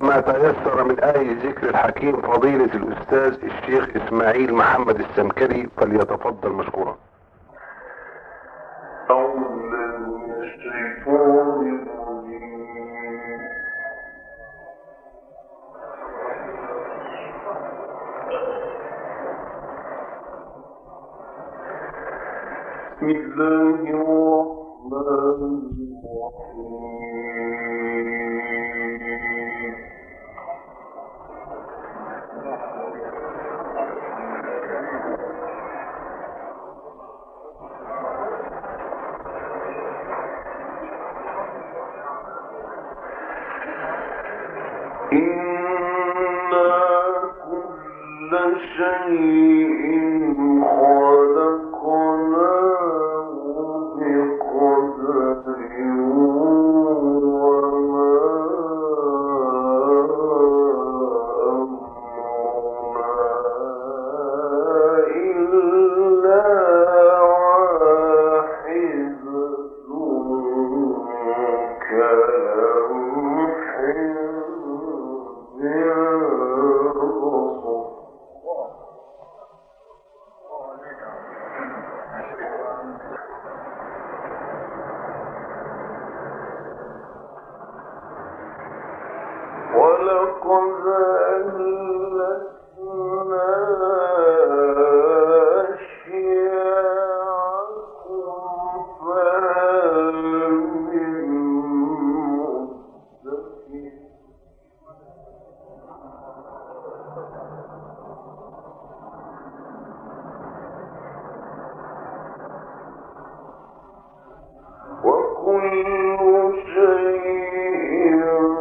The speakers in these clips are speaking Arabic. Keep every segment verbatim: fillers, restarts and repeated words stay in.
ما تيسر من آي ذكر الحكيم فضيلة الأستاذ الشيخ إسماعيل محمد السمكري، فليتفضل مشكورا. أعوذ بالله من الشيطان الرجيم. بسم الله الرحمن الرحيم. إنا كل شيء خلقناه بقدر وما أمرنا إلا واحدة كلمح بالبصر. ولقد أهلكنا أشياعكم فهل من مدكر. وكل شيء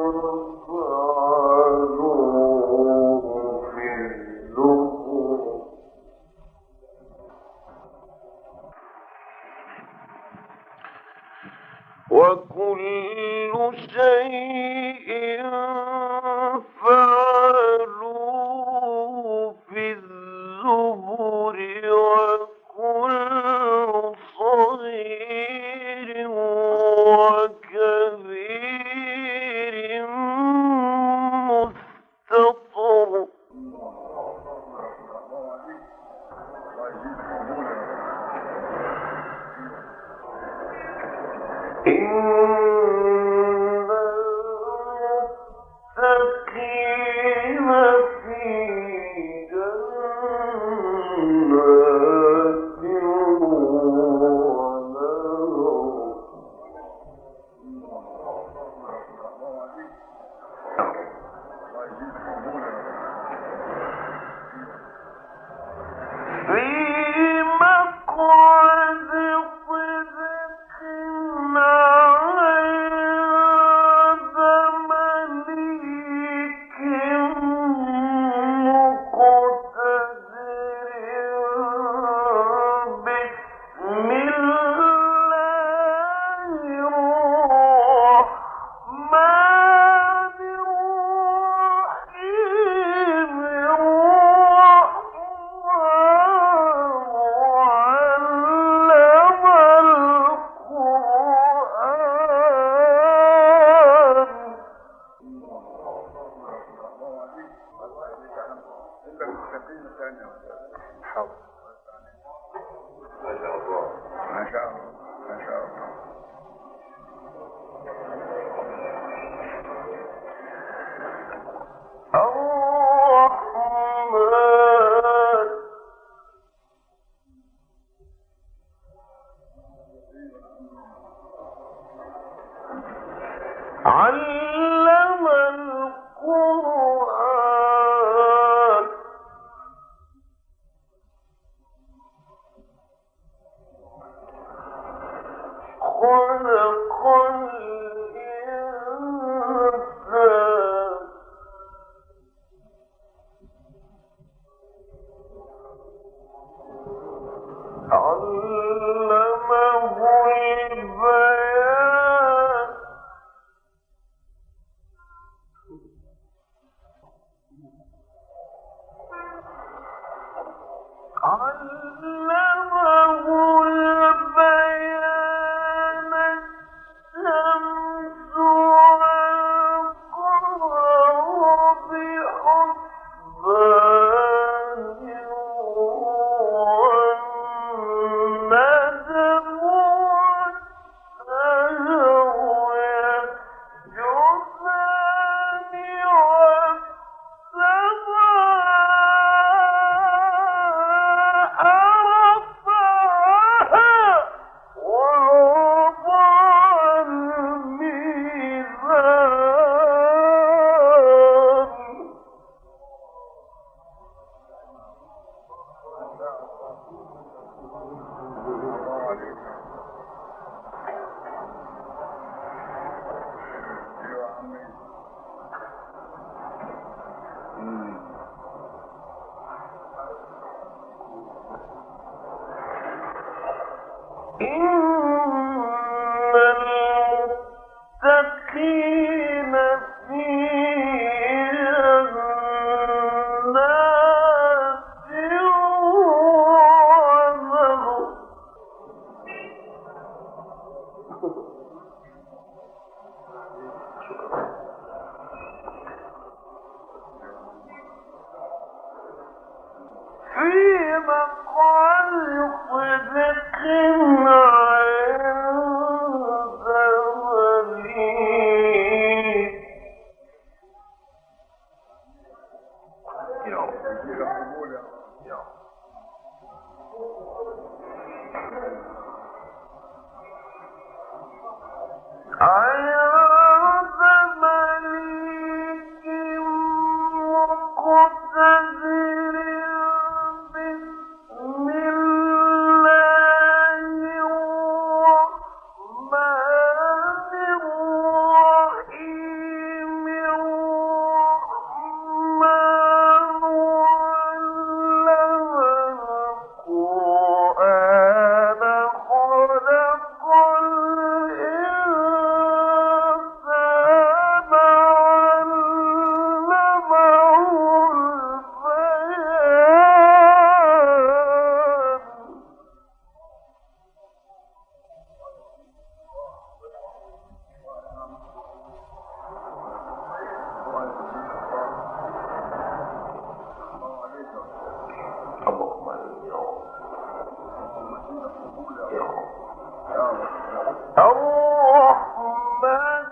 فعلوه في الزبر. وكل شيء فعلوه في الزبر. وكل صغير وكبير مستطر. إن المتقين في جنات ونهر. في مقعد صدق عند مليك مقتدر. بسم الله الرحمن الرحيم. علم القرآن. خلق الإنسان. علمه البيان. علمه البيان. الشمس والقمر المتقين في الرحمن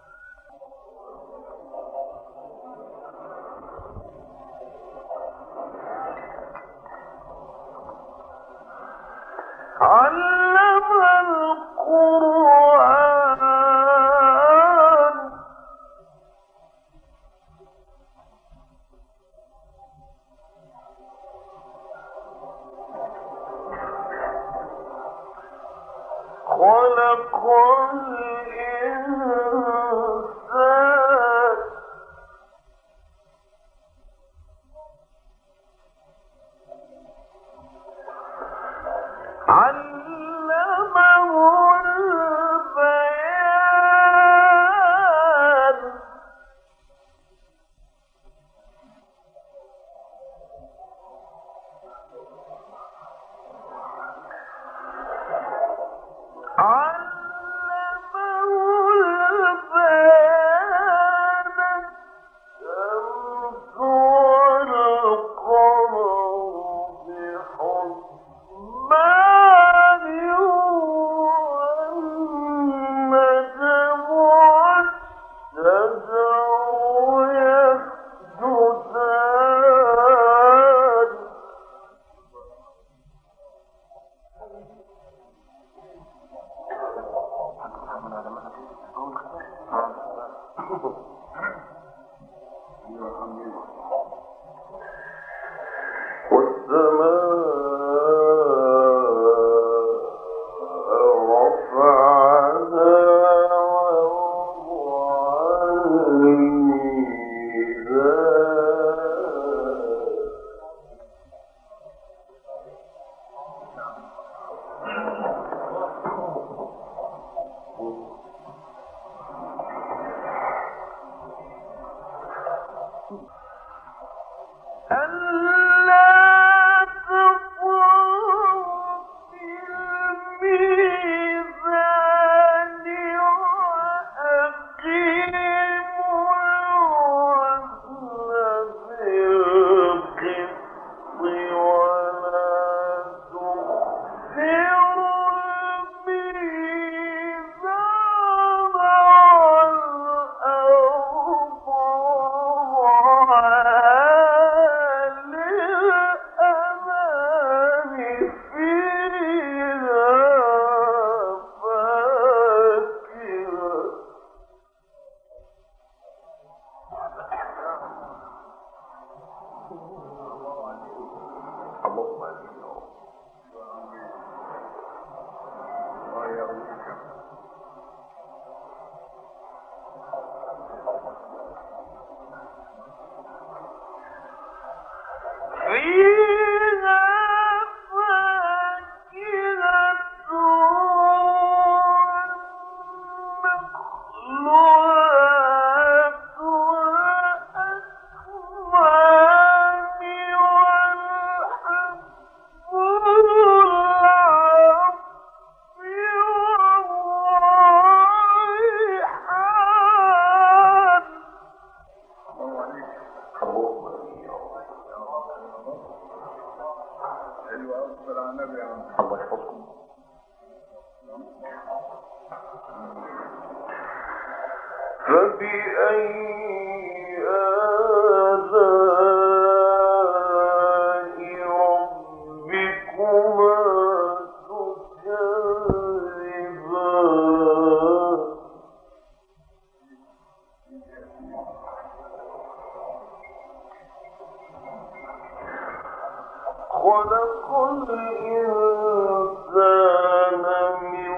علم القرآن خلق الإنسان علمه البيان الله يحفظكم. فبأي آلاء ربكما تكذبان خلق الإنسان من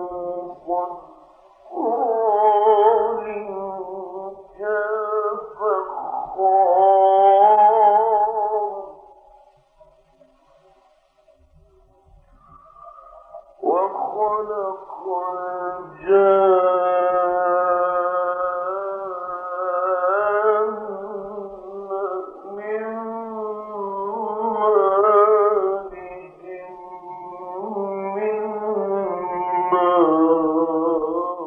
صلصال كالفخار وخلق الجان من مارج من نار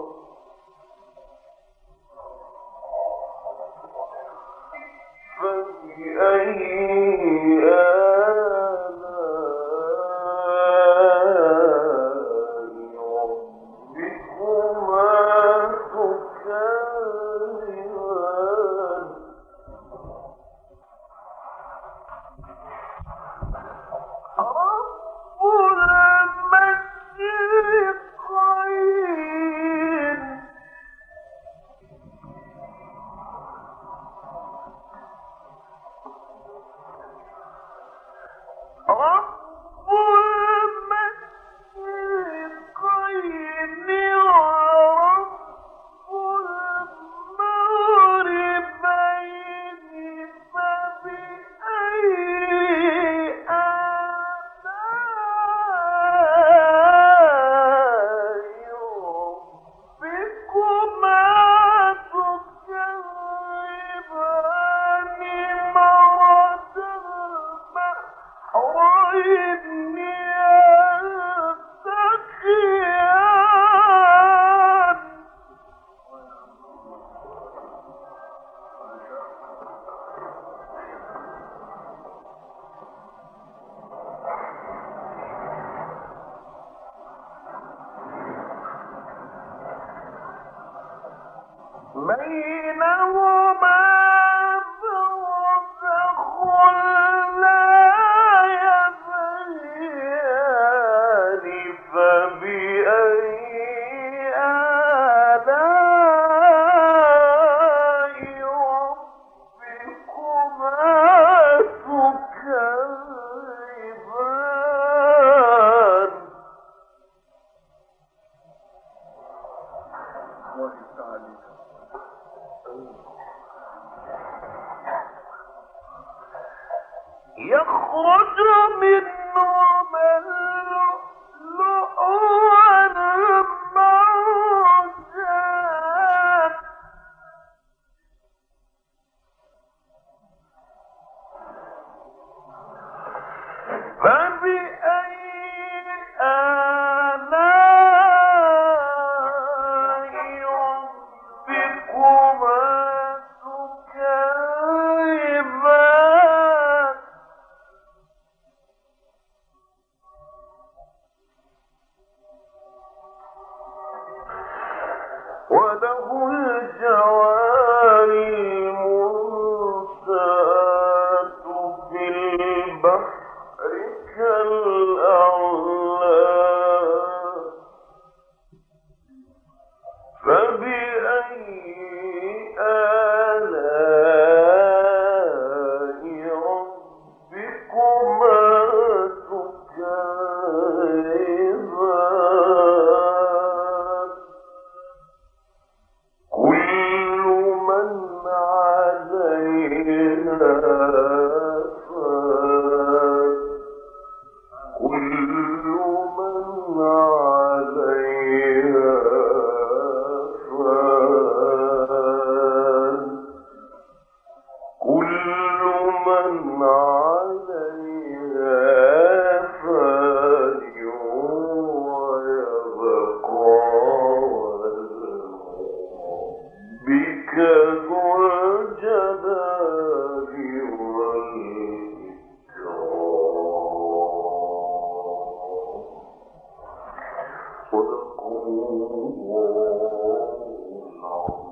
فبأي آلاء ربكما تكذبان رب المشرقين رب المشرقين ورب المغربين فبأي آلاء ربكما تكذبان مرج البحرين يلتقيان بينهما برزخ لا يبغيان فبأي آلاء ربكما تكذبان يخرج منهما اللؤلؤ والمرجان فبأي آلاء ربكما تكذبان وله الجوار المرسلات في البحر كالأعلام فبأي آلاء ربكما تكذبان كل من عليها فان كل من عليها فان كل من عليها فان ويبقى وجه بك ذو الجلال صدق الله العظيم.